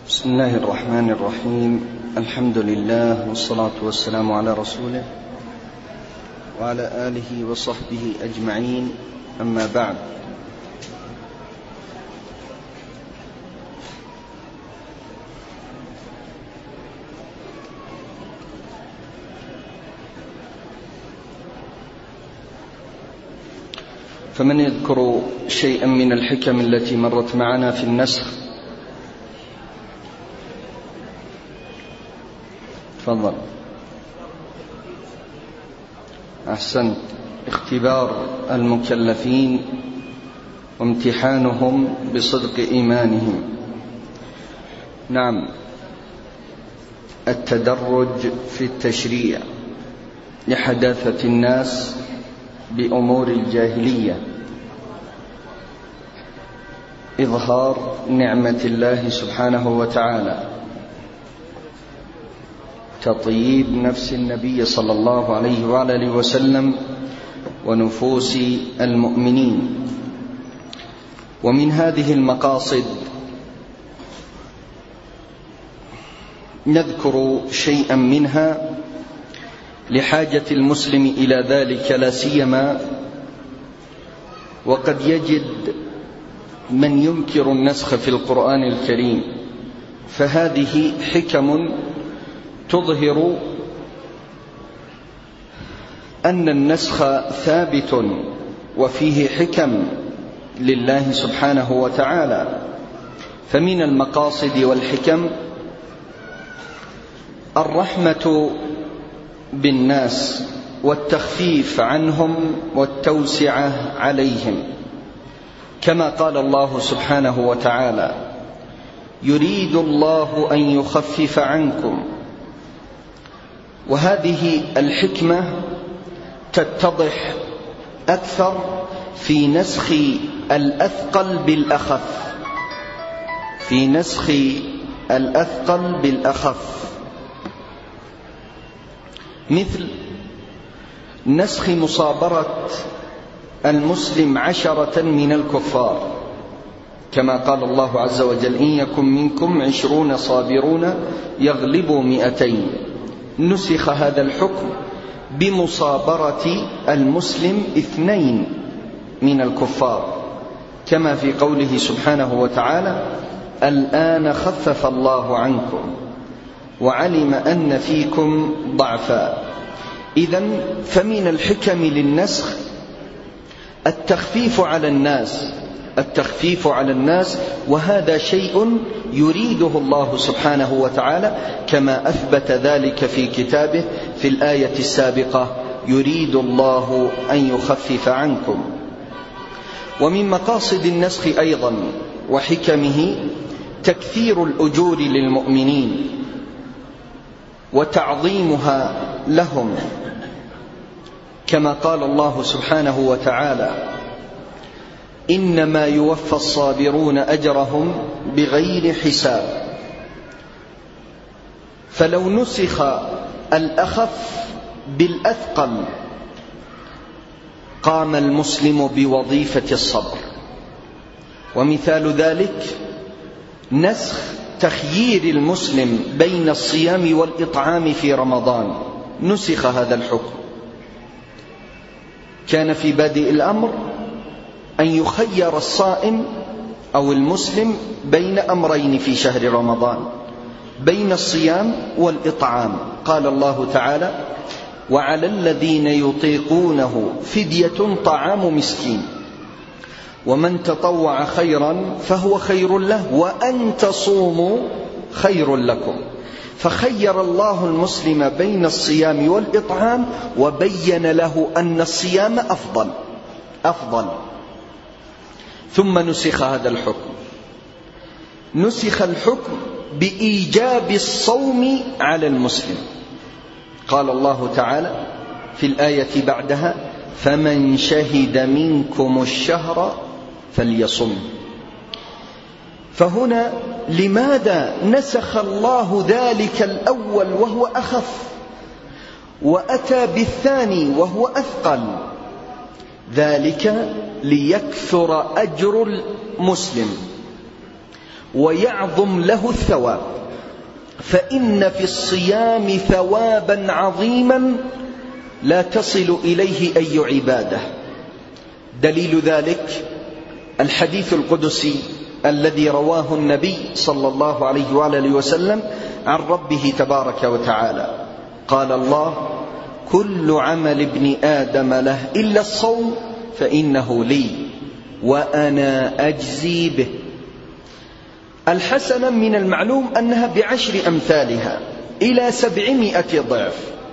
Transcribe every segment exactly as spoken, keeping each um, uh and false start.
بسم الله الرحمن الرحيم. الحمد لله والصلاة والسلام على رسوله وعلى آله وصحبه أجمعين، أما بعد. فمن يذكر شيئا من الحكم التي مرت معنا في النسخ؟ تفضل. أحسنت. اختبار المكلفين وامتحانهم بصدق إيمانهم. نعم، التدرج في التشريع لحداثة الناس بأمور الجاهلية، إظهار نعمة الله سبحانه وتعالى، تطيب نفس النبي صلى الله عليه وعلى آله وسلم ونفوس المؤمنين. ومن هذه المقاصد نذكر شيئا منها لحاجة المسلم إلى ذلك، لا سيما وقد يجد من ينكر النسخ في القرآن الكريم، فهذه حكم تظهر أن النسخ ثابت وفيه حكم لله سبحانه وتعالى. فمن المقاصد والحكم الرحمة بالناس والتخفيف عنهم والتوسعة عليهم، كما قال الله سبحانه وتعالى: يريد الله أن يخفف عنكم. وهذه الحكمة تتضح أكثر في نسخ الأثقل بالأخف، في نسخ الأثقل بالأخف، مثل نسخ مصابرة المسلم عشرة من الكفار، كما قال الله عز وجل: إن يكن منكم عشرون صابرون يغلبوا مئتين. نسخ هذا الحكم بمصابرة المسلم اثنين من الكفار، كما في قوله سبحانه وتعالى: الآن خفف الله عنكم وعلم أن فيكم ضعفا. إذن فمن الحكم للنسخ التخفيف على الناس، التخفيف على الناس، وهذا شيء يريده الله سبحانه وتعالى، كما أثبت ذلك في كتابه في الآية السابقة: يريد الله أن يخفف عنكم. ومن مقاصد النسخ أيضا وحكمه تكثير الأجور للمؤمنين وتعظيمها لهم، كما قال الله سبحانه وتعالى: إنما يوفى الصابرون أجرهم بغير حساب. فلو نسخ الأخف بالأثقل قام المسلم بوظيفة الصبر. ومثال ذلك نسخ تخيير المسلم بين الصيام والإطعام في رمضان، نسخ هذا الحكم. كان في بادئ الأمر أن يخير الصائم أو المسلم بين أمرين في شهر رمضان، بين الصيام والإطعام. قال الله تعالى: وعلى الذين يطيقونه فدية طعام مسكين ومن تطوع خيرا فهو خير له وأن تصوموا خير لكم. فخير الله المسلم بين الصيام والإطعام، وبين له أن الصيام أفضل أفضل ثم نسخ هذا الحكم، نسخ الحكم بإيجاب الصوم على المسلم. قال الله تعالى في الآية بعدها: فمن شهد منكم الشهر فليصم. فهنا لماذا نسخ الله ذلك الأول وهو أخف وأتى بالثاني وهو أثقل؟ ذلك ليكثر أجر المسلم ويعظم له الثواب، فإن في الصيام ثوابا عظيما لا تصل إليه أي عبادة. دليل ذلك الحديث القدسي الذي رواه النبي صلى الله عليه وآله وسلم عن ربه تبارك وتعالى. قال الله: كل عمل ابن آدم له إلا الصوم فإنه لي وأنا أجزي به. الحسنة من المعلوم أنها بعشر أمثالها إلى سبعمائة ضعف،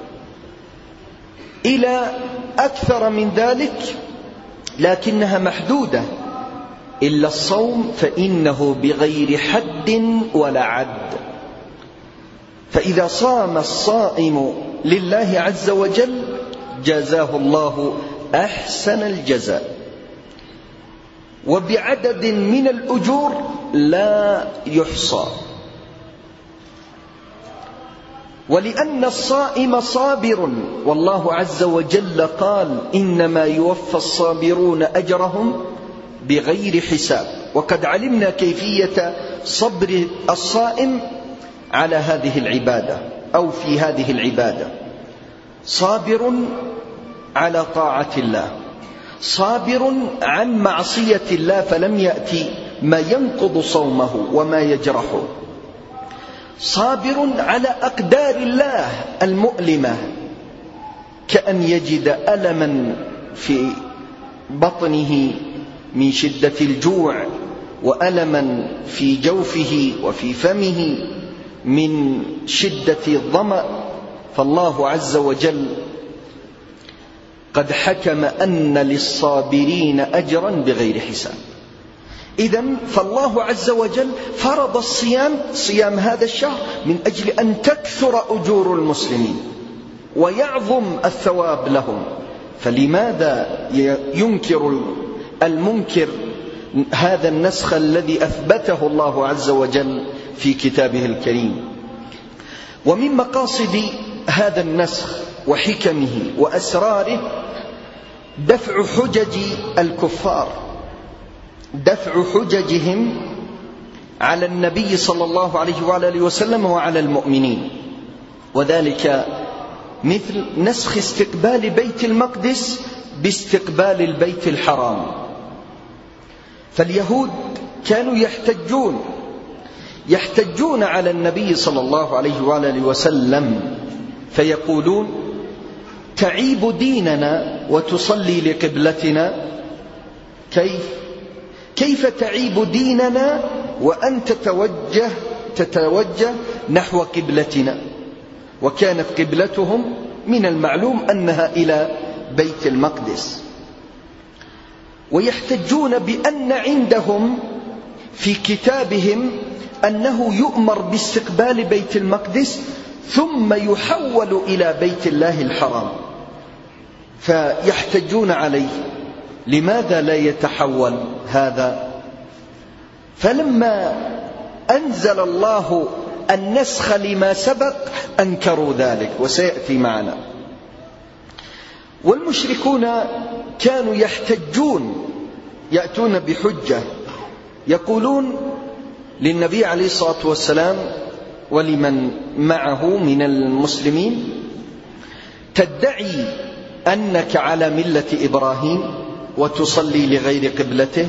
إلى أكثر من ذلك، لكنها محدودة. إلا الصوم فإنه بغير حد ولا عد. فإذا صام الصائم لله عز وجل جزاه الله أحسن الجزاء، وبعدد من الأجور لا يحصى. ولأن الصائم صابر، والله عز وجل قال: إنما يوفى الصابرون أجرهم بغير حساب. وقد علمنا كيفية صبر الصائم على هذه العبادة أو في هذه العبادة. صابر على طاعة الله، صابر عن معصية الله فلم يأتي ما ينقض صومه وما يجرحه، صابر على أقدار الله المؤلمة، كأن يجد ألما في بطنه من شدة الجوع، وألما في جوفه وفي فمه من شدة الظمأ، فالله عز وجل قد حكم أن للصابرين أجرا بغير حساب. إذن فالله عز وجل فرض الصيام، صيام هذا الشهر، من أجل أن تكثر أجور المسلمين ويعظم الثواب لهم. فلماذا ينكر المنكر هذا النسخ الذي أثبته الله عز وجل في كتابه الكريم؟ ومن مقاصد هذا النسخ وحكمه وأسراره دفع حجج الكفار، دفع حججهم على النبي صلى الله عليه وآله وسلم وعلى المؤمنين. وذلك مثل نسخ استقبال بيت المقدس باستقبال البيت الحرام. فاليهود كانوا يحتجون يحتجون على النبي صلى الله عليه وآله وسلم، فيقولون: تعيب ديننا وتصلي لقبلتنا؟ كيف كيف تعيب ديننا وأن تتوجه تتوجه نحو قبلتنا؟ وكانت قبلتهم من المعلوم أنها إلى بيت المقدس. ويحتجون بأن عندهم في كتابهم أنه يؤمر باستقبال بيت المقدس ثم يحول إلى بيت الله الحرام، فيحتجون عليه: لماذا لا يتحول هذا؟ فلما أنزل الله النسخ لما سبق أنكروا ذلك، وسيأتي معنا. والمشركون كانوا يحتجون، يأتون بحجة، يقولون للنبي عليه الصلاة والسلام ولمن معه من المسلمين: تدعي أنك على ملة إبراهيم وتصلي لغير قبلته؟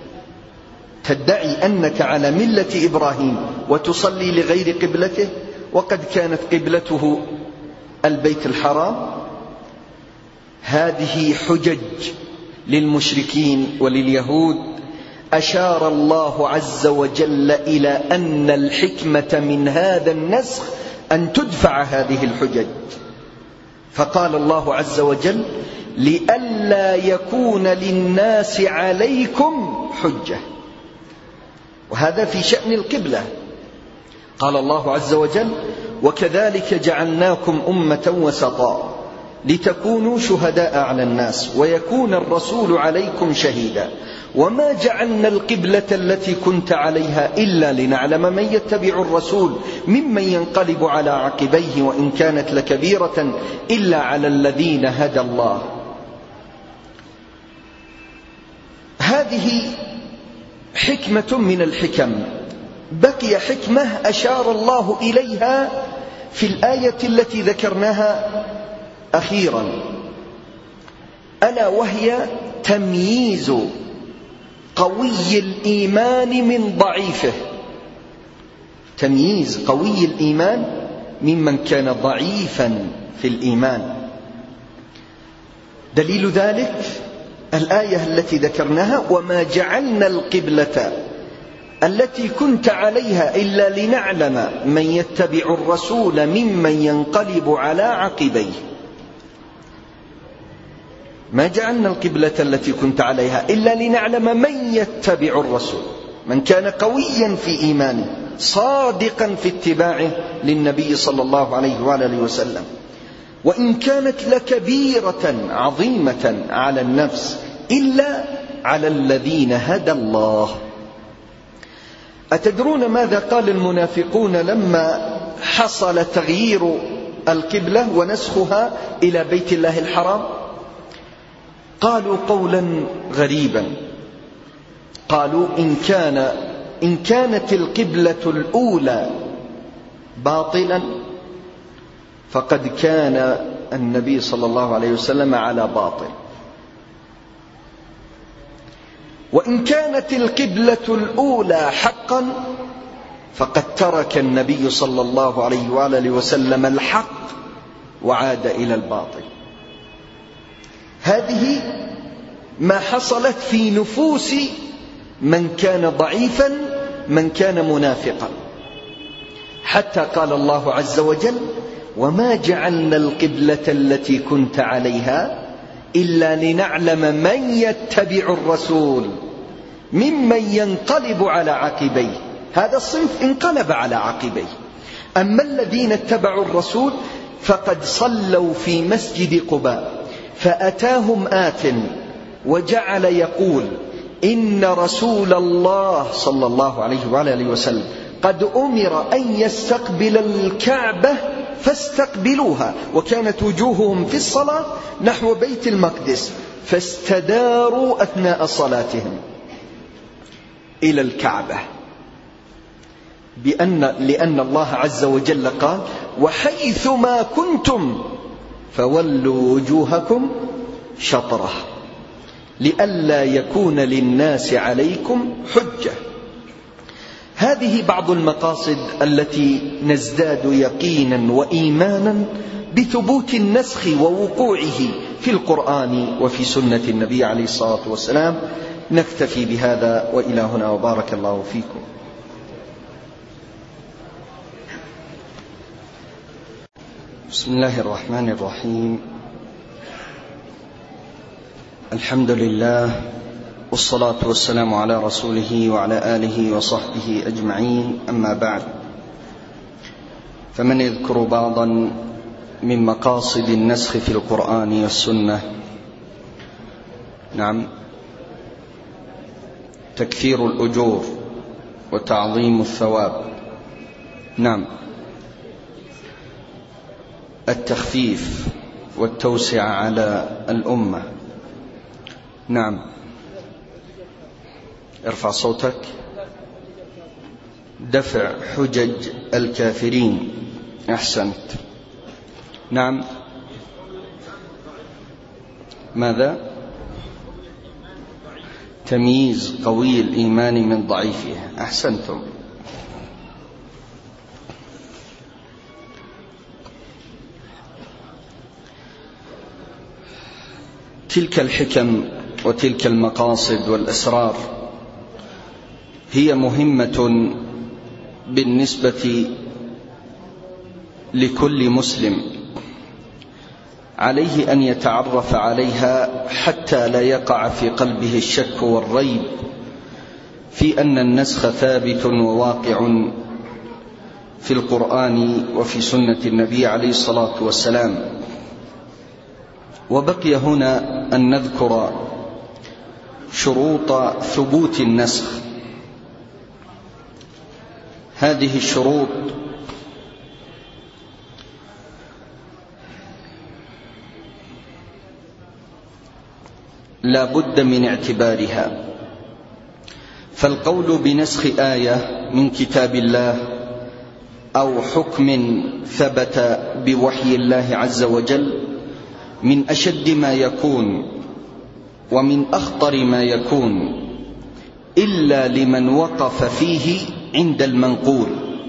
تدعي أنك على ملة إبراهيم وتصلي لغير قبلته وقد كانت قبلته البيت الحرام؟ هذه حجج للمشركين ولليهود. أشار الله عز وجل إلى أن الحكمة من هذا النسخ أن تدفع هذه الحجج، فقال الله عز وجل: لئلا يكون للناس عليكم حجة. وهذا في شأن القبلة. قال الله عز وجل: وكذلك جعلناكم أمة وسطا لتكونوا شهداء على الناس ويكون الرسول عليكم شهيدا وما جعلنا القبلة التي كنت عليها إلا لنعلم من يتبع الرسول ممن ينقلب على عقبيه وإن كانت لكبيرة إلا على الذين هدى الله. هذه حكمة من الحكم بقي حكمة أشار الله إليها في الآية التي ذكرناها أخيرا، ألا وهي تمييز قوي الإيمان من ضعيفه، تمييز قوي الإيمان ممن كان ضعيفا في الإيمان. دليل ذلك الآية التي ذكرناها: وما جعلنا القبلة التي كنت عليها إلا لنعلم من يتبع الرسول ممن ينقلب على عقبيه. ما جعلنا القبلة التي كنت عليها إلا لنعلم من يتبع الرسول، من كان قويا في إيمانه صادقا في اتباعه للنبي صلى الله عليه وآله وسلم، وإن كانت لكبيرة عظيمة على النفس إلا على الذين هدى الله. أتدرون ماذا قال المنافقون لما حصل تغيير القبلة ونسخها إلى بيت الله الحرام؟ قالوا قولا غريبا، قالوا إن كان إن كانت القبلة الأولى باطلا فقد كان النبي صلى الله عليه وسلم على باطل، وإن كانت القبلة الأولى حقا فقد ترك النبي صلى الله عليه وآله وسلم الحق وعاد إلى الباطل. هذه ما حصلت في نفوس من كان ضعيفا، من كان منافقا، حتى قال الله عز وجل: وما جعلنا القبلة التي كنت عليها إلا لنعلم من يتبع الرسول ممن ينقلب على عقبيه. هذا الصنف انقلب على عقبيه، أما الذين اتبعوا الرسول فقد صلوا في مسجد قباء فأتاهم آت وجعل يقول: إن رسول الله صلى الله عليه وآله وسلم قد أمر أن يستقبل الكعبة فاستقبلوها، وكانت وجوههم في الصلاة نحو بيت المقدس، فاستداروا أثناء صلاتهم إلى الكعبة، بأن لأن الله عز وجل قال: وحيثما كنتم فولوا وجوهكم شطره لئلا يكون للناس عليكم حجة. هذه بعض المقاصد التي نزداد يقينا وإيمانا بثبوت النسخ ووقوعه في القرآن وفي سنة النبي عليه الصلاة والسلام. نكتفي بهذا وإلى هنا، وبارك الله فيكم. بسم الله الرحمن الرحيم. الحمد لله، والصلاة والسلام على رسوله وعلى آله وصحبه أجمعين، أما بعد، فمن يذكر بعضا من مقاصد النسخ في القرآن والسنة؟ نعم، تكثير الأجور وتعظيم الثواب. نعم، التخفيف والتوسعة على الأمة. نعم، ارفع صوتك. دفع حجج الكافرين. أحسنت. نعم، ماذا؟ تمييز قوي الإيمان من ضعيفه. أحسنتم. تلك الحكم وتلك المقاصد والأسرار هي مهمة بالنسبة لكل مسلم، عليه أن يتعرف عليها حتى لا يقع في قلبه الشك والريب في أن النسخ ثابت وواقع في القرآن وفي سنة النبي عليه الصلاة والسلام. وبقي هنا أن نذكر شروط ثبوت النسخ. هذه الشروط لا بد من اعتبارها، فالقول بنسخ آية من كتاب الله أو حكم ثبت بوحي الله عز وجل من أشد ما يكون ومن أخطر ما يكون إلا لمن وقف فيه عند المنقول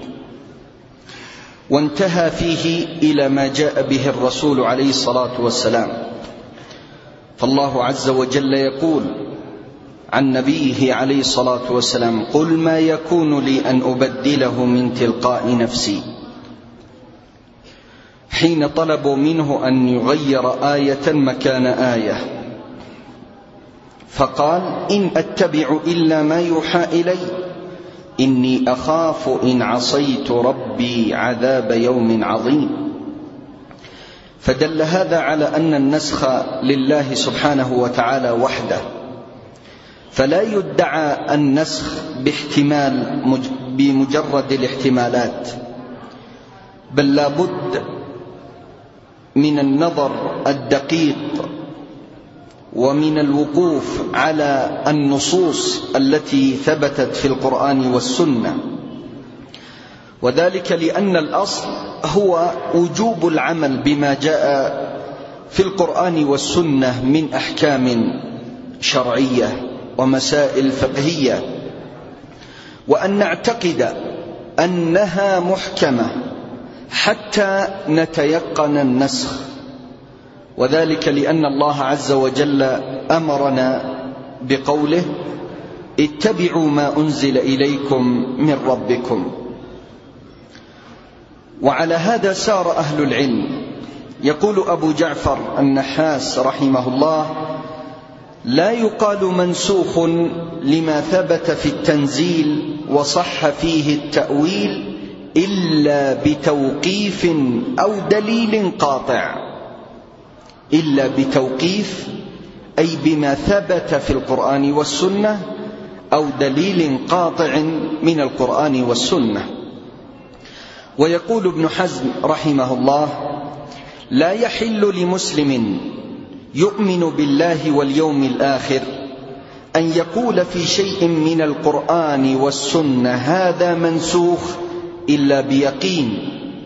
وانتهى فيه إلى ما جاء به الرسول عليه الصلاة والسلام. فالله عز وجل يقول عن نبيه عليه الصلاة والسلام: قل ما يكون لي أن أبدله من تلقاء نفسي، حين طلبوا منه أن يغير آية مكان آية، فقال: إن أتبع إلا ما يوحى إلي إني أخاف إن عصيت ربي عذاب يوم عظيم. فدل هذا على أن النسخ لله سبحانه وتعالى وحده، فلا يدعى النسخ باحتمال بمجرد الاحتمالات، بل لا بد من النظر الدقيق ومن الوقوف على النصوص التي ثبتت في القرآن والسنة، وذلك لأن الأصل هو وجوب العمل بما جاء في القرآن والسنة من أحكام شرعية ومسائل فقهية، وأن نعتقد أنها محكمة حتى نتيقن النسخ، وذلك لأن الله عز وجل أمرنا بقوله: اتبعوا ما أنزل إليكم من ربكم. وعلى هذا سار أهل العلم. يقول أبو جعفر النحاس رحمه الله: لا يقال منسوخ لما ثبت في التنزيل وصح فيه التأويل إلا بتوقيف أو دليل قاطع، إلا بتوقيف أي بما ثبت في القرآن والسنة أو دليل قاطع من القرآن والسنة. ويقول ابن حزم رحمه الله: لا يحل لمسلم يؤمن بالله واليوم الآخر أن يقول في شيء من القرآن والسنة هذا منسوخ إلا بيقين.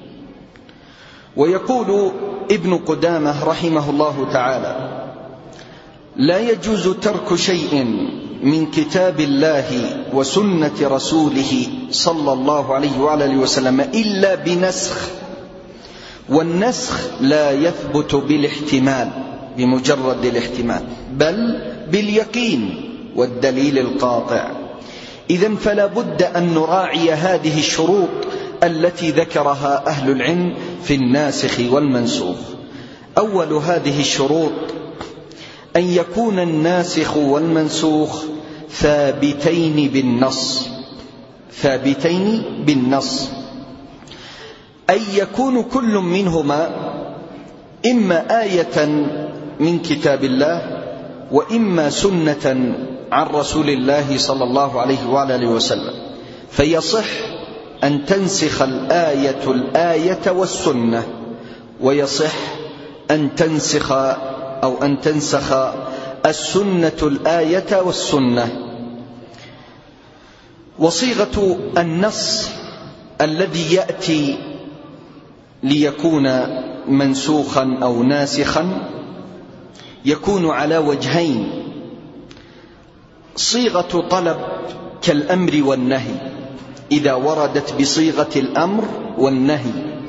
ويقول ابن قدامة رحمه الله تعالى: لا يجوز ترك شيء من كتاب الله وسنة رسوله صلى الله عليه وآله وسلم إلا بنسخ، والنسخ لا يثبت بالاحتمال بمجرد الاحتمال بل باليقين والدليل القاطع. إذن فلا بد أن نراعي هذه الشروط التي ذكرها أهل العلم في الناسخ والمنسوخ. أول هذه الشروط أن يكون الناسخ والمنسوخ ثابتين بالنص، ثابتين بالنص، أي يكون كل منهما إما آية من كتاب الله وإما سنة عن رسول الله صلى الله عليه وآله وسلم، فيصح أن تنسخ الآية الآية والسنة، ويصح أن تنسخ أو أن تنسخ السنة الآية والسنة. وصيغة النص الذي يأتي ليكون منسوخا أو ناسخا يكون على وجهين: صيغة طلب كالأمر والنهي إذا وردت بصيغة الأمر والنهي.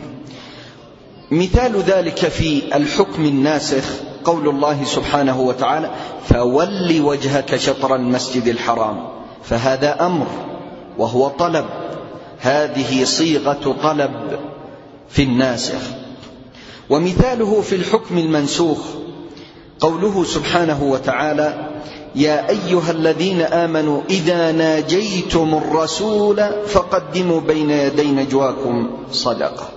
مثال ذلك في الحكم الناسخ قول الله سبحانه وتعالى: فول وجهك شطر المسجد الحرام، فهذا أمر وهو طلب، هذه صيغة طلب في الناسخ. ومثاله في الحكم المنسوخ قوله سبحانه وتعالى: يا أيها الذين آمنوا إذا ناجيتم الرسول فقدموا بين يدي نجواكم صدقة،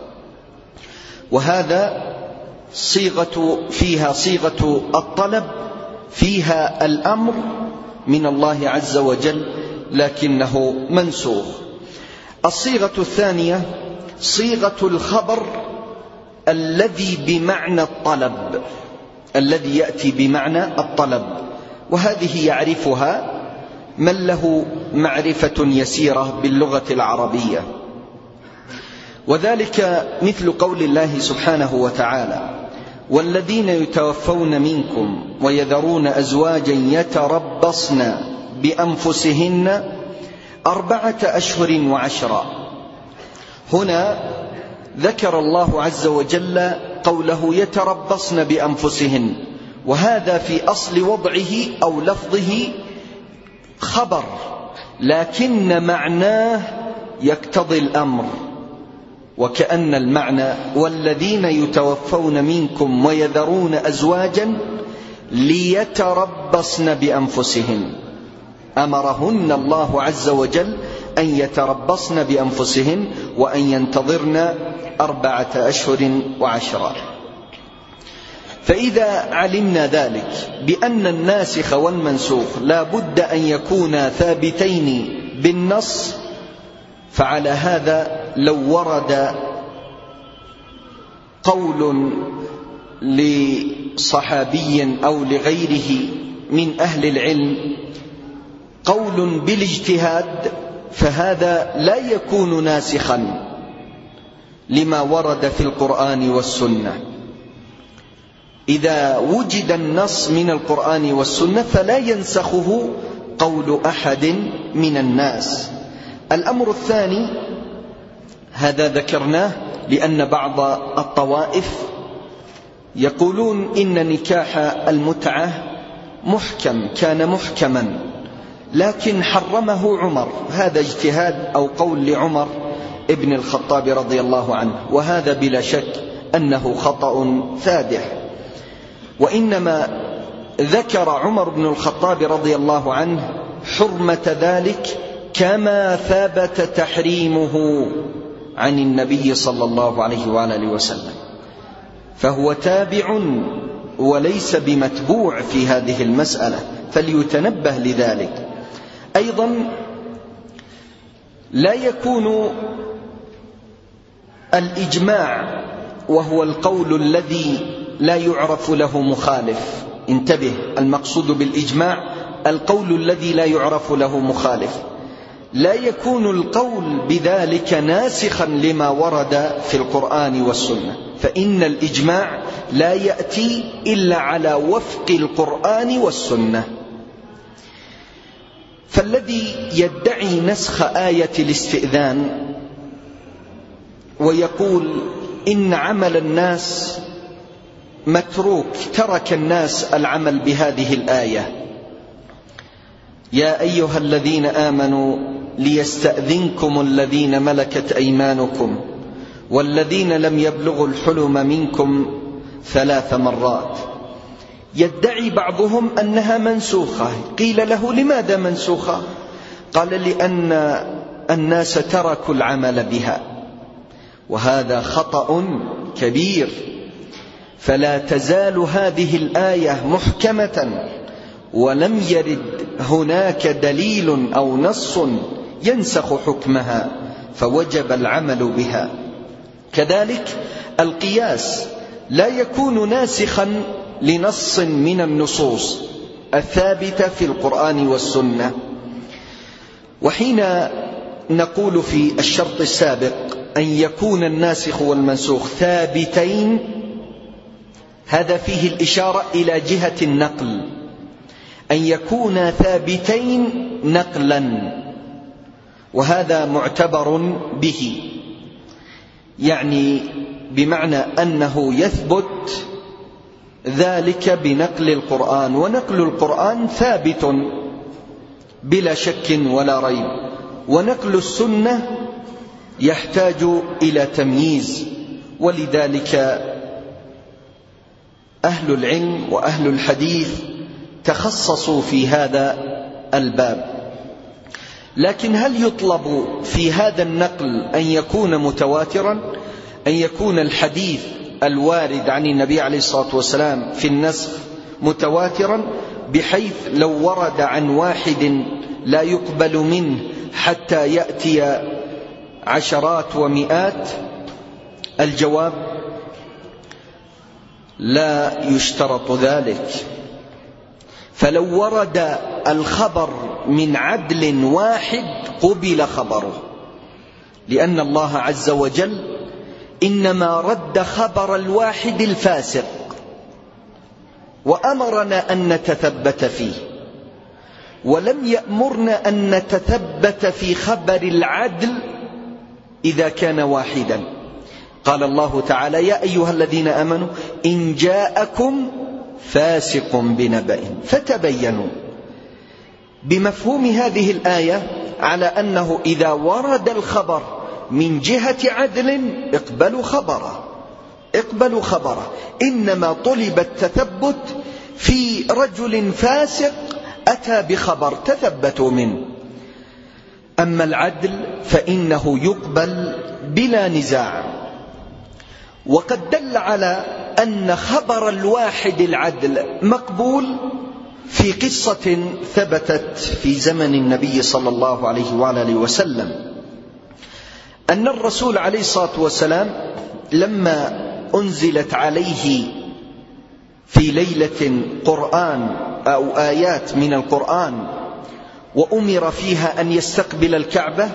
وهذا صيغة فيها صيغة الطلب، فيها الأمر من الله عز وجل لكنه منسوخ. الصيغة الثانية صيغة الخبر الذي بمعنى الطلب، الذي يأتي بمعنى الطلب، وهذه يعرفها من له معرفة يسيرة باللغة العربية، وذلك مثل قول الله سبحانه وتعالى: والذين يتوفون منكم ويذرون أزواجا يتربصن بأنفسهن أربعة أشهر وعشرا. هنا ذكر الله عز وجل قوله يتربصن بأنفسهن، وهذا في أصل وضعه أو لفظه خبر، لكن معناه يقتضي الأمر، وكأن المعنى والذين يتوفون منكم ويذرون أزواجا ليتربصن بأنفسهن، أمرهن الله عز وجل أن يتربصن بأنفسهن وأن ينتظرن أربعة أشهر وعشرا. فإذا علمنا ذلك بأن الناسخ والمنسوخ لا بد أن يكونا ثابتين بالنص، فعلى هذا لو ورد قول لصحابي أو لغيره من أهل العلم قول بالاجتهاد، فهذا لا يكون ناسخا لما ورد في القرآن والسنة. إذا وجد النص من القرآن والسنة فلا ينسخه قول أحد من الناس. الأمر الثاني، هذا ذكرناه لأن بعض الطوائف يقولون إن نكاح المتعة محكم، كان محكما لكن حرمه عمر، هذا اجتهاد أو قول لعمر ابن الخطاب رضي الله عنه، وهذا بلا شك أنه خطأ فادح. وإنما ذكر عمر بن الخطاب رضي الله عنه حرمة ذلك كما ثبت تحريمه عن النبي صلى الله عليه وآله وسلم، فهو تابع وليس بمتبوع في هذه المسألة، فليتنبه لذلك. أيضا لا يكون الإجماع وهو القول الذي لا يعرف له مخالف، انتبه، المقصود بالإجماع القول الذي لا يعرف له مخالف، لا يكون القول بذلك ناسخا لما ورد في القرآن والسنة، فإن الإجماع لا يأتي إلا على وفق القرآن والسنة. فالذي يدعي نسخ آية الاستئذان ويقول إن عمل الناس متروك، ترك الناس العمل بهذه الآية: يا أيها الذين آمنوا ليستأذنكم الذين ملكت أيمانكم والذين لم يبلغوا الحلم منكم ثلاث مرات. يدعي بعضهم أنها منسوخة، قيل له لماذا منسوخة؟ قال لأن الناس تركوا العمل بها، وهذا خطأ كبير. فلا تزال هذه الآية محكمة ولم يرد هناك دليل أو نص ينسخ حكمها، فوجب العمل بها. كذلك القياس لا يكون ناسخا لنص من النصوص الثابتة في القرآن والسنة. وحين نقول في الشرط السابق أن يكون الناسخ والمنسوخ ثابتين، هذا فيه الإشارة إلى جهة النقل، أن يكون ثابتين نقلا، وهذا معتبر به، يعني بمعنى أنه يثبت ذلك بنقل القرآن، ونقل القرآن ثابت بلا شك ولا ريب، ونقل السنة يحتاج إلى تمييز. ولذلك أهل العلم وأهل الحديث تخصصوا في هذا الباب. لكن هل يطلب في هذا النقل أن يكون متواترا، أن يكون الحديث الوارد عن النبي عليه الصلاة والسلام في النسخ متواترا، بحيث لو ورد عن واحد لا يقبل منه حتى يأتي عشرات ومئات؟ الجواب لا يشترط ذلك. فلو ورد الخبر من عدل واحد قبل خبره، لأن الله عز وجل إنما رد خبر الواحد الفاسق وأمرنا أن نتثبت فيه، ولم يأمرنا أن نتثبت في خبر العدل إذا كان واحدا. قال الله تعالى: يا أيها الذين آمنوا إن جاءكم فاسق بنبأ فتبينوا. بمفهوم هذه الآية على أنه إذا ورد الخبر من جهة عدل اقبلوا خبره اقبلوا خبره إنما طلب التثبت في رجل فاسق أتى بخبر تثبتوا منه. أما العدل فإنه يقبل بلا نزاع. وقد دل على أن خبر الواحد العدل مقبول في قصة ثبتت في زمن النبي صلى الله عليه وآله وسلم، أن الرسول عليه الصلاة والسلام لما أنزلت عليه في ليلة قرآن أو آيات من القرآن وأمر فيها أن يستقبل الكعبة،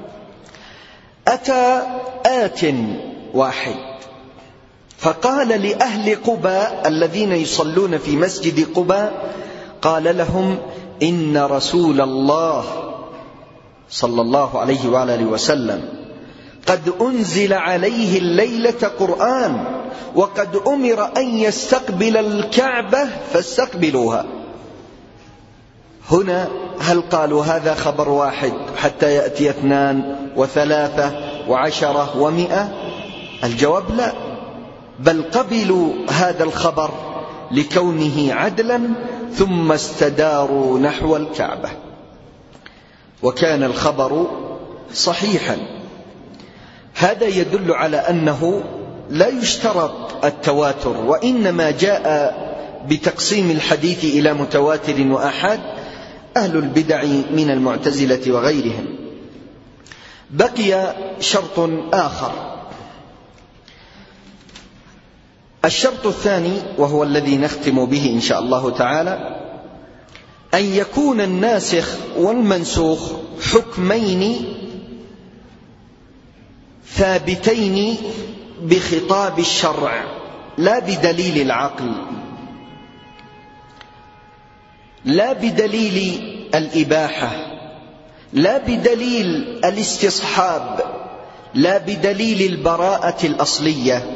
أتى آت واحد فقال لأهل قباء الذين يصلون في مسجد قباء، قال لهم: إن رسول الله صلى الله عليه وآله وسلم قد أنزل عليه الليلة قرآن وقد أمر أن يستقبل الكعبة فاستقبلوها. هنا هل قالوا هذا خبر واحد حتى يأتي اثنان وثلاثة وعشرة ومئة؟ الجواب لا، بل قبلوا هذا الخبر لكونه عدلا ثم استداروا نحو الكعبة، وكان الخبر صحيحا. هذا يدل على أنه لا يشترط التواتر، وإنما جاء بتقسيم الحديث إلى متواتر وآحاد أهل البدع من المعتزلة وغيرهم. بقي شرط آخر، الشرط الثاني وهو الذي نختم به إن شاء الله تعالى، أن يكون الناسخ والمنسوخ حكمين ثابتين بخطاب الشرع لا بدليل العقل، لا بدليل الإباحة، لا بدليل الاستصحاب، لا بدليل البراءة الأصلية.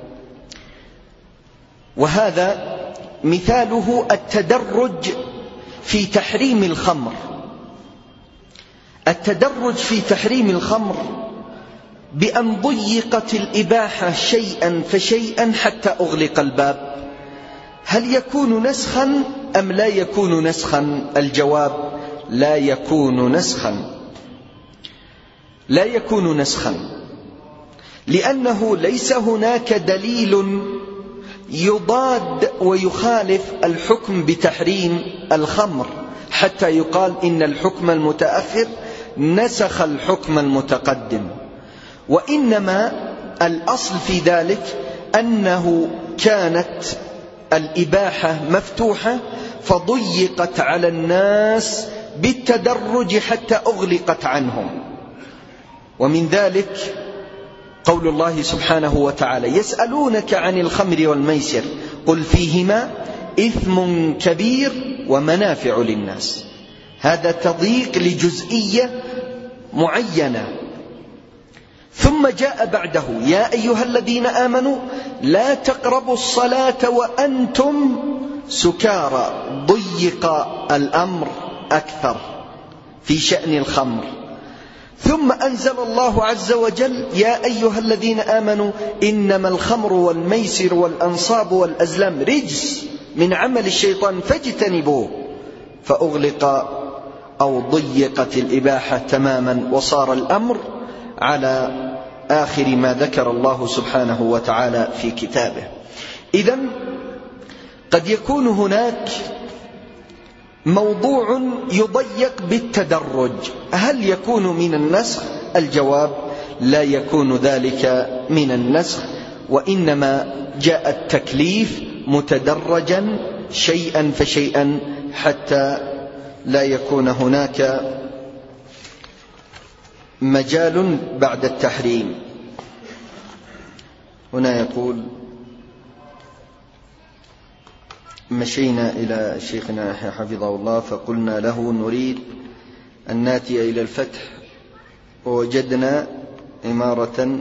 وهذا مثاله التدرج في تحريم الخمر. التدرج في تحريم الخمر بأن ضيقت الإباحة شيئا فشيئا حتى أغلق الباب، هل يكون نسخا أم لا يكون نسخا؟ الجواب: لا يكون نسخا، لا يكون نسخا، لأنه ليس هناك دليل يضاد ويخالف الحكم بتحريم الخمر حتى يقال إن الحكم المتأخر نسخ الحكم المتقدم. وإنما الأصل في ذلك أنه كانت الإباحة مفتوحة فضيقت على الناس بالتدرج حتى أغلقت عنهم. ومن ذلك قول الله سبحانه وتعالى: يسألونك عن الخمر والميسر قل فيهما إثم كبير ومنافع للناس. هذا تضييق لجزئية معينة. ثم جاء بعده: يا أيها الذين آمنوا لا تقربوا الصلاة وأنتم سكارى. ضيق الأمر أكثر في شأن الخمر. ثم أنزل الله عز وجل: يا أيها الذين آمنوا إنما الخمر والميسر والأنصاب والأزلام رجس من عمل الشيطان فاجتنبوه. فأغلق أو ضيقت الإباحة تماما، وصار الأمر على آخر ما ذكر الله سبحانه وتعالى في كتابه. إذن قد يكون هناك موضوع يضيق بالتدرج، هل يكون من النسخ؟ الجواب: لا يكون ذلك من النسخ، وإنما جاء التكليف متدرجا شيئا فشيئا حتى لا يكون هناك مجال بعد التحريم. هنا يقول: مشينا إلى شيخنا حفظه الله فقلنا له نريد أن ناتي إلى الفتح ووجدنا عمارة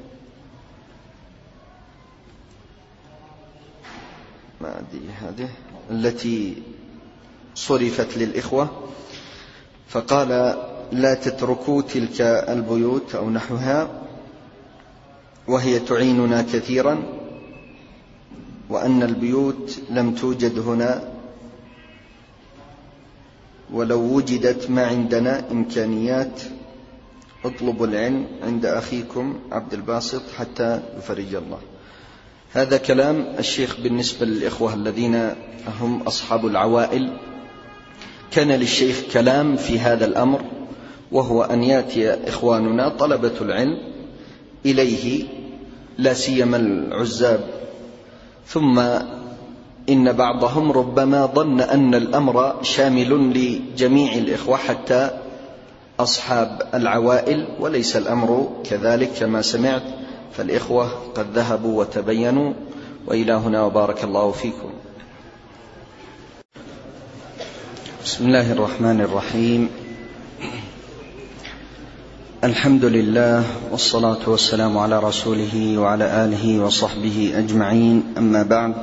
ما أدري هذه التي صرفت للإخوة، فقال: لا تتركوا تلك البيوت أو نحوها وهي تعيننا كثيرا، وأن البيوت لم توجد هنا، ولو وجدت ما عندنا إمكانيات، اطلبوا العلم عند أخيكم عبد الباسط حتى يفرج الله. هذا كلام الشيخ بالنسبة للإخوة الذين هم أصحاب العوائل. كان للشيخ كلام في هذا الأمر، وهو أن يأتي إخواننا طلبة العلم إليه، لا سيما العزاب، ثم إن بعضهم ربما ظن أن الأمر شامل لجميع الإخوة حتى أصحاب العوائل، وليس الأمر كذلك كما سمعت، فالإخوة قد ذهبوا وتبينوا، وإلى هنا وبارك الله فيكم. بسم الله الرحمن الرحيم. الحمد لله والصلاة والسلام على رسوله وعلى آله وصحبه أجمعين، أما بعد،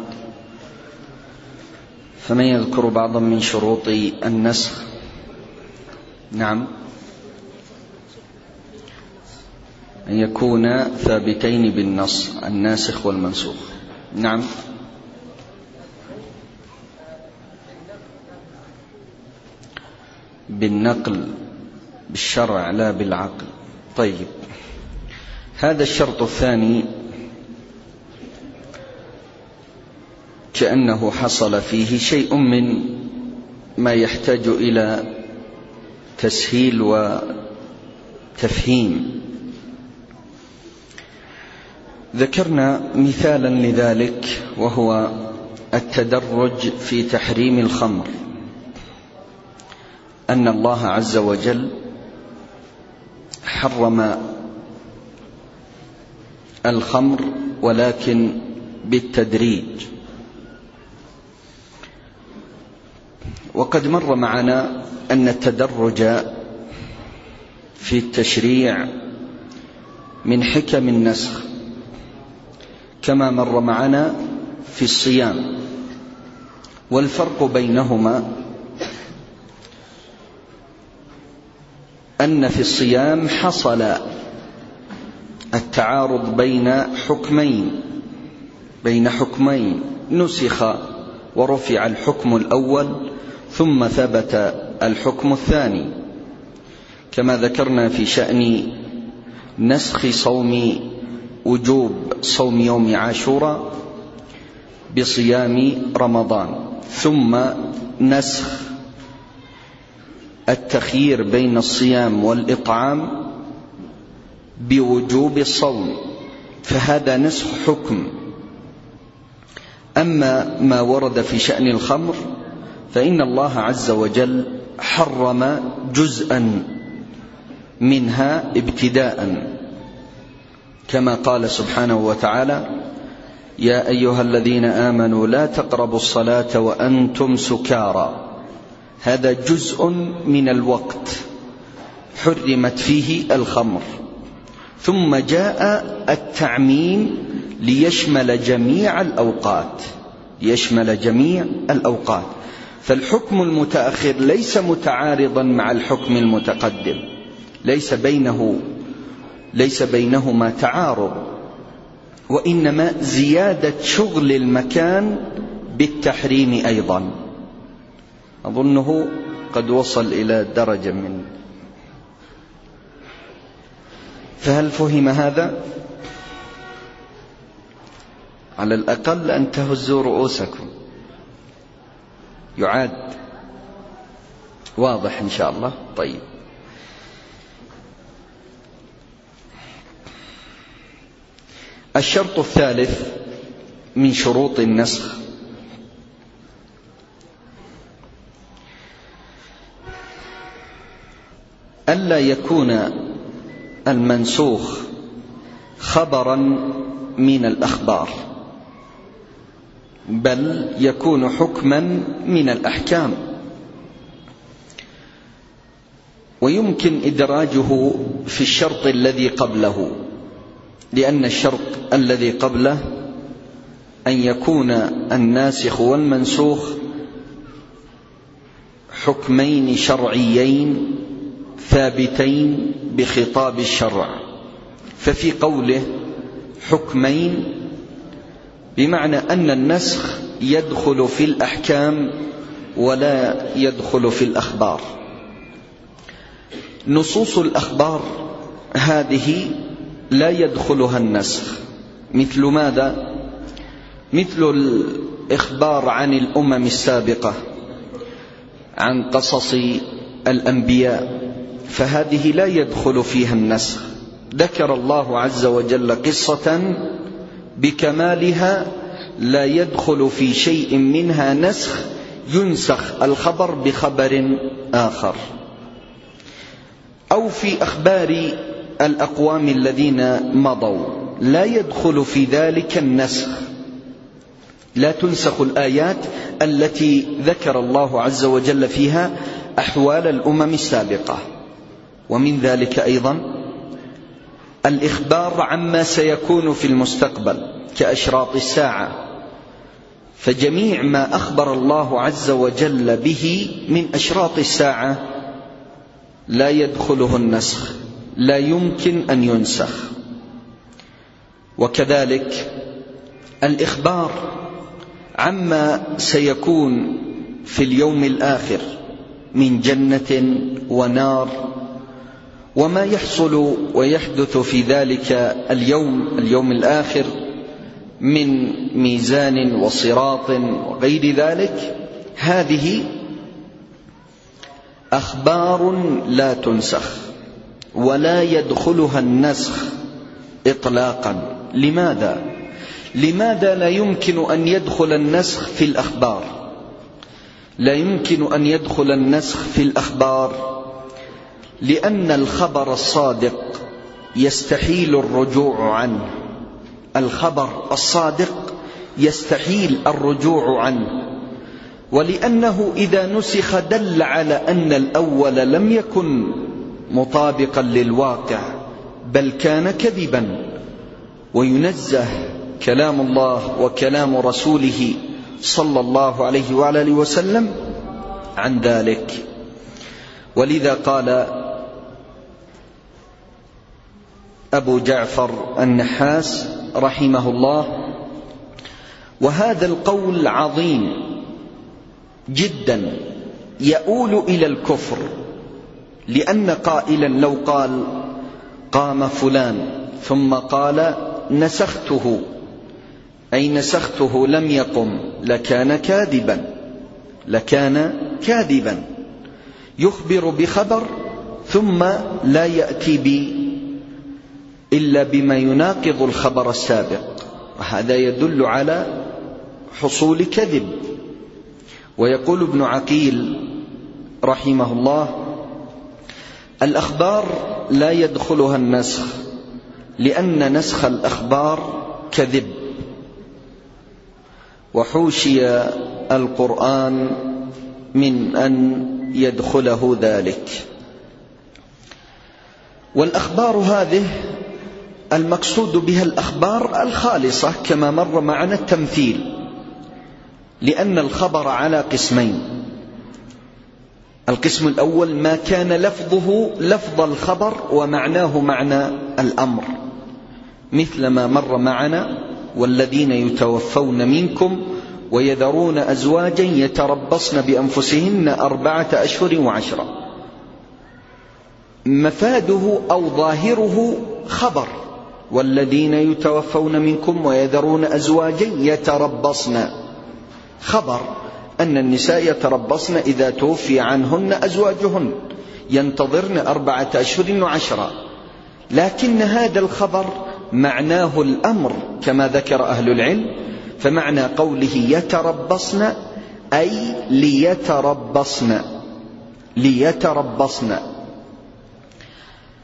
فمن يذكر بعضا من شروط النسخ؟ نعم، أن يكون ثابتين بالنص، الناسخ والمنسوخ. نعم، بالنقل، بالشرع لا بالعقل. طيب، هذا الشرط الثاني كأنه حصل فيه شيء من ما يحتاج إلى تسهيل وتفهيم. ذكرنا مثالا لذلك، وهو التدرج في تحريم الخمر، أن الله عز وجل حرم الخمر ولكن بالتدريج. وقد مر معنا أن التدرج في التشريع من حكم النسخ، كما مر معنا في الصيام. والفرق بينهما أن في الصيام حصل التعارض بين حكمين بين حكمين نسخ ورفع الحكم الأول ثم ثبت الحكم الثاني، كما ذكرنا في شأن نسخ صوم وجوب صوم يوم عاشوراء بصيام رمضان، ثم نسخ التخيير بين الصيام والإطعام بوجوب الصوم، فهذا نسخ حكم. أما ما ورد في شأن الخمر فإن الله عز وجل حرم جزءا منها ابتداء، كما قال سبحانه وتعالى: يا أيها الذين آمنوا لا تقربوا الصلاة وأنتم سكارى. هذا جزء من الوقت حرمت فيه الخمر، ثم جاء التعميم ليشمل جميع الأوقات ليشمل جميع الأوقات فالحكم المتأخر ليس متعارضا مع الحكم المتقدم، ليس بينه ليس بينهما تعارض، وإنما زيادة شغل المكان بالتحريم أيضا. أظنه قد وصل إلى درجة من، فهل فهم هذا؟ على الأقل أن تهزوا رؤوسكم، يعاد واضح إن شاء الله. طيب، الشرط الثالث من شروط النسخ ألا يكون المنسوخ خبرا من الأخبار، بل يكون حكما من الأحكام، ويمكن إدراجه في الشرط الذي قبله، لأن الشرط الذي قبله أن يكون الناسخ والمنسوخ حكمين شرعيين ثابتين بخطاب الشرع. ففي قوله حكمين بمعنى أن النسخ يدخل في الأحكام ولا يدخل في الأخبار. نصوص الأخبار هذه لا يدخلها النسخ، مثل ماذا؟ مثل الإخبار عن الأمم السابقة، عن قصص الأنبياء، فهذه لا يدخل فيها النسخ. ذكر الله عز وجل قصة بكمالها لا يدخل في شيء منها نسخ، ينسخ الخبر بخبر آخر. أو في أخبار الأقوام الذين مضوا لا يدخل في ذلك النسخ، لا تنسخ الآيات التي ذكر الله عز وجل فيها أحوال الأمم السابقة. ومن ذلك أيضا الإخبار عما سيكون في المستقبل كأشراط الساعة، فجميع ما أخبر الله عز وجل به من أشراط الساعة لا يدخله النسخ، لا يمكن أن ينسخ. وكذلك الإخبار عما سيكون في اليوم الآخر من جنة ونار، وما يحصل ويحدث في ذلك اليوم اليوم الآخر من ميزان وصراط وغير ذلك، هذه أخبار لا تنسخ ولا يدخلها النسخ إطلاقا. لماذا؟ لماذا لا يمكن أن يدخل النسخ في الأخبار؟ لا يمكن أن يدخل النسخ في الأخبار لأن الخبر الصادق يستحيل الرجوع عنه. الخبر الصادق يستحيل الرجوع عنه، ولأنه إذا نسخ دل على أن الأول لم يكن مطابقا للواقع بل كان كذبا. وينزه كلام الله وكلام رسوله صلى الله عليه وعلى آله وسلم عن ذلك. ولذا قال أبو جعفر النحاس رحمه الله: وهذا القول عظيم جدا يؤول إلى الكفر، لأن قائلا لو قال قام فلان ثم قال نسخته، أي نسخته لم يقم، لكان كاذبا، لكان كاذبا يخبر بخبر ثم لا يأتي بي إلا بما يناقض الخبر السابق، وهذا يدل على حصول كذب. ويقول ابن عقيل رحمه الله: الأخبار لا يدخلها النسخ لأن نسخ الأخبار كذب، وحوشي القرآن من أن يدخله ذلك. والأخبار هذه المقصود بها الأخبار الخالصة كما مر معنا التمثيل، لأن الخبر على قسمين: القسم الأول ما كان لفظه لفظ الخبر ومعناه معنى الأمر، مثل ما مر معنا: والذين يتوفون منكم ويذرون أزواجا يتربصن بأنفسهن أربعة أشهر وعشرة، مفاده أو ظاهره خبر: والذين يتوفون منكم ويذرون أزواجا يتربصن، خبر أن النساء يتربصن إذا توفي عنهن أزواجهن، ينتظرن أربعة أشهر وعشرة. لكن هذا الخبر معناه الأمر كما ذكر أهل العلم، فمعنى قوله يتربصن أي ليتربصن، ليتربصن.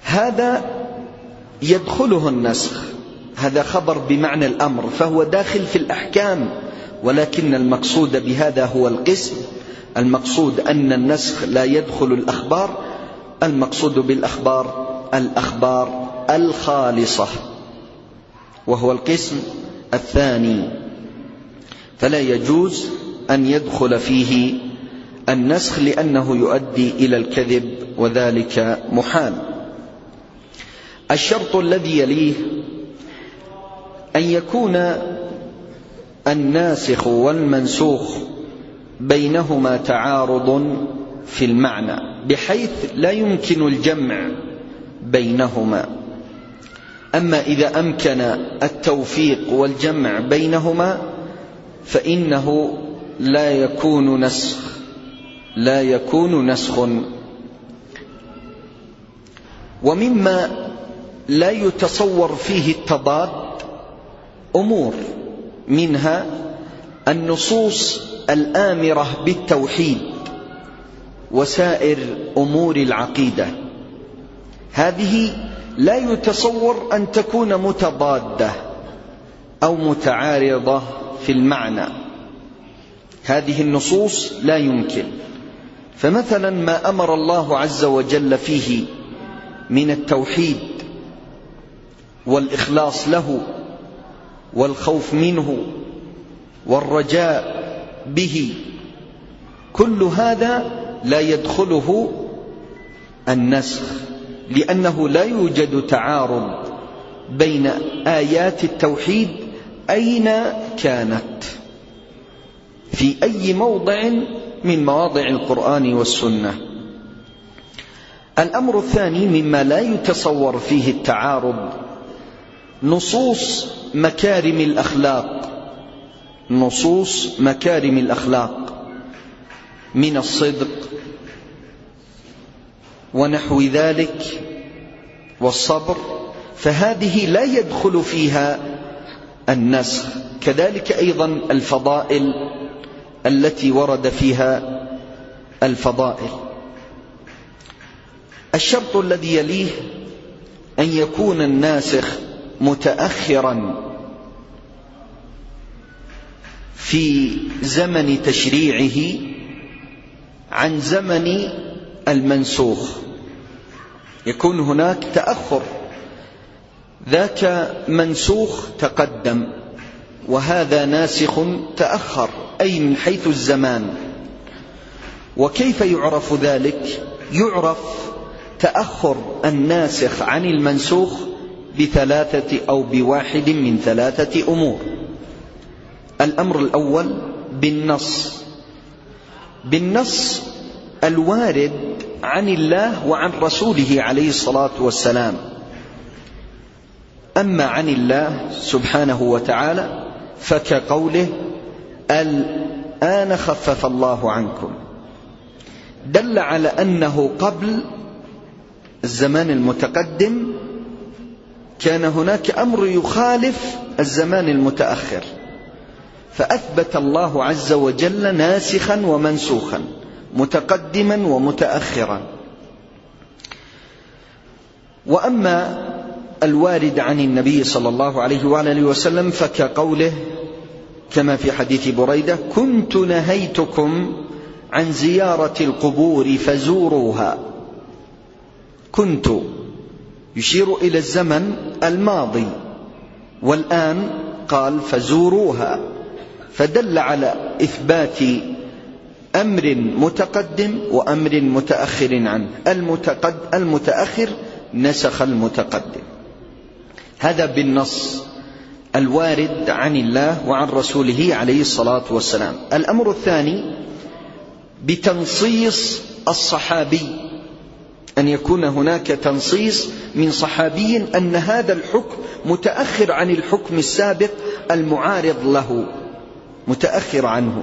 هذا يدخله النسخ، هذا خبر بمعنى الأمر، فهو داخل في الأحكام، ولكن المقصود بهذا هو القسم. المقصود أن النسخ لا يدخل الأخبار، المقصود بالأخبار الأخبار الخالصة، وهو القسم الثاني، فلا يجوز أن يدخل فيه النسخ لأنه يؤدي إلى الكذب، وذلك محال. الشرط الذي يليه أن يكون الناسخ والمنسوخ بينهما تعارض في المعنى، بحيث لا يمكن الجمع بينهما. أما إذا أمكن التوفيق والجمع بينهما فإنه لا يكون نسخ لا يكون نسخ. ومما لا يتصور فيه التضاد أمور، منها النصوص الآمرة بالتوحيد وسائر أمور العقيدة، هذه لا يتصور أن تكون متضادة أو متعارضة في المعنى، هذه النصوص لا يمكن. فمثلا ما أمر الله عز وجل فيه من التوحيد والإخلاص له والخوف منه والرجاء به، كل هذا لا يدخله النسخ، لأنه لا يوجد تعارض بين آيات التوحيد أين كانت، في أي موضع من مواضع القرآن والسنة. الأمر الثاني مما لا يتصور فيه التعارض نصوص مكارم الأخلاق، نصوص مكارم الأخلاق من الصدق ونحو ذلك والصبر، فهذه لا يدخل فيها النسخ. كذلك أيضا الفضائل التي ورد فيها الفضائل. الشرط الذي يليه أن يكون الناسخ متأخرا في زمن تشريعه عن زمن المنسوخ، يكون هناك تأخر، ذاك منسوخ تقدم وهذا ناسخ تأخر، أي من حيث الزمان. وكيف يعرف ذلك؟ يعرف تأخر الناسخ عن المنسوخ بثلاثة أو بواحد من ثلاثة أمور. الأمر الأول بالنص، بالنص الوارد عن الله وعن رسوله عليه الصلاة والسلام. أما عن الله سبحانه وتعالى فكقوله الآن خفف الله عنكم، دل على أنه قبل الزمان المتقدم كان هناك أمر يخالف الزمان المتأخر، فأثبت الله عز وجل ناسخا ومنسوخا، متقدما ومتأخرا. وأما الوارد عن النبي صلى الله عليه وآله وسلم فكقوله كما في حديث بريدة كنت نهيتكم عن زيارة القبور فزوروها، كنت يشير إلى الزمن الماضي، والآن قال فزوروها، فدل على إثبات أمر متقدم وأمر متأخر عنه. المتأخر نسخ المتقدم، هذا بالنص الوارد عن الله وعن رسوله عليه الصلاة والسلام. الأمر الثاني بتنصيص الصحابي، أن يكون هناك تنصيص من صحابي أن هذا الحكم متأخر عن الحكم السابق المعارض له، متأخر عنه.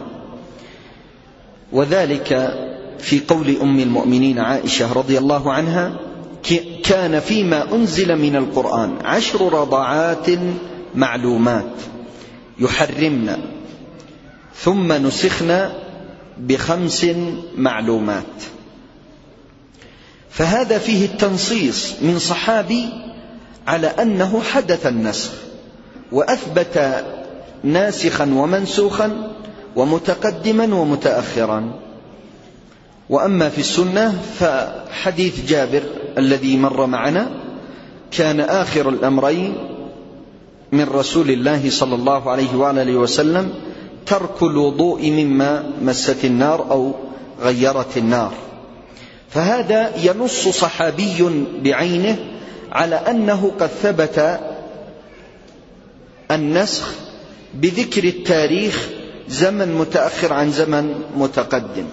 وذلك في قول أم المؤمنين عائشة رضي الله عنها كان فيما أنزل من القرآن عشر رضعات معلومات يحرمنا ثم نسخنا بخمس معلومات. فهذا فيه التنصيص من صحابي على أنه حدث النسخ وأثبت ناسخا ومنسوخا ومتقدما ومتأخرا. وأما في السنة فحديث جابر الذي مر معنا كان آخر الأمرين من رسول الله صلى الله عليه وآله وسلم ترك الوضوء مما مست النار أو غيرت النار. فهذا ينص صحابي بعينه على أنه قد ثبت النسخ بذكر التاريخ زمن متأخر عن زمن متقدم.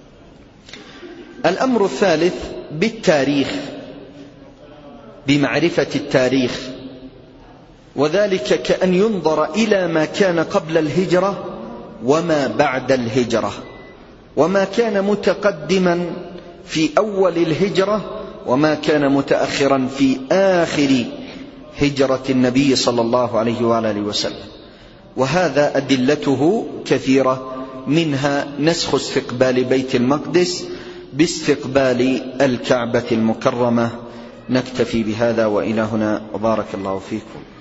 الأمر الثالث بالتاريخ، بمعرفة التاريخ، وذلك كأن ينظر إلى ما كان قبل الهجرة وما بعد الهجرة، وما كان متقدما في أول الهجرة وما كان متأخرا في آخر هجرة النبي صلى الله عليه وآله وسلم. وهذا أدلته كثيرة، منها نسخ استقبال بيت المقدس باستقبال الكعبة المكرمة. نكتفي بهذا وإلى هنا، وبارك الله فيكم.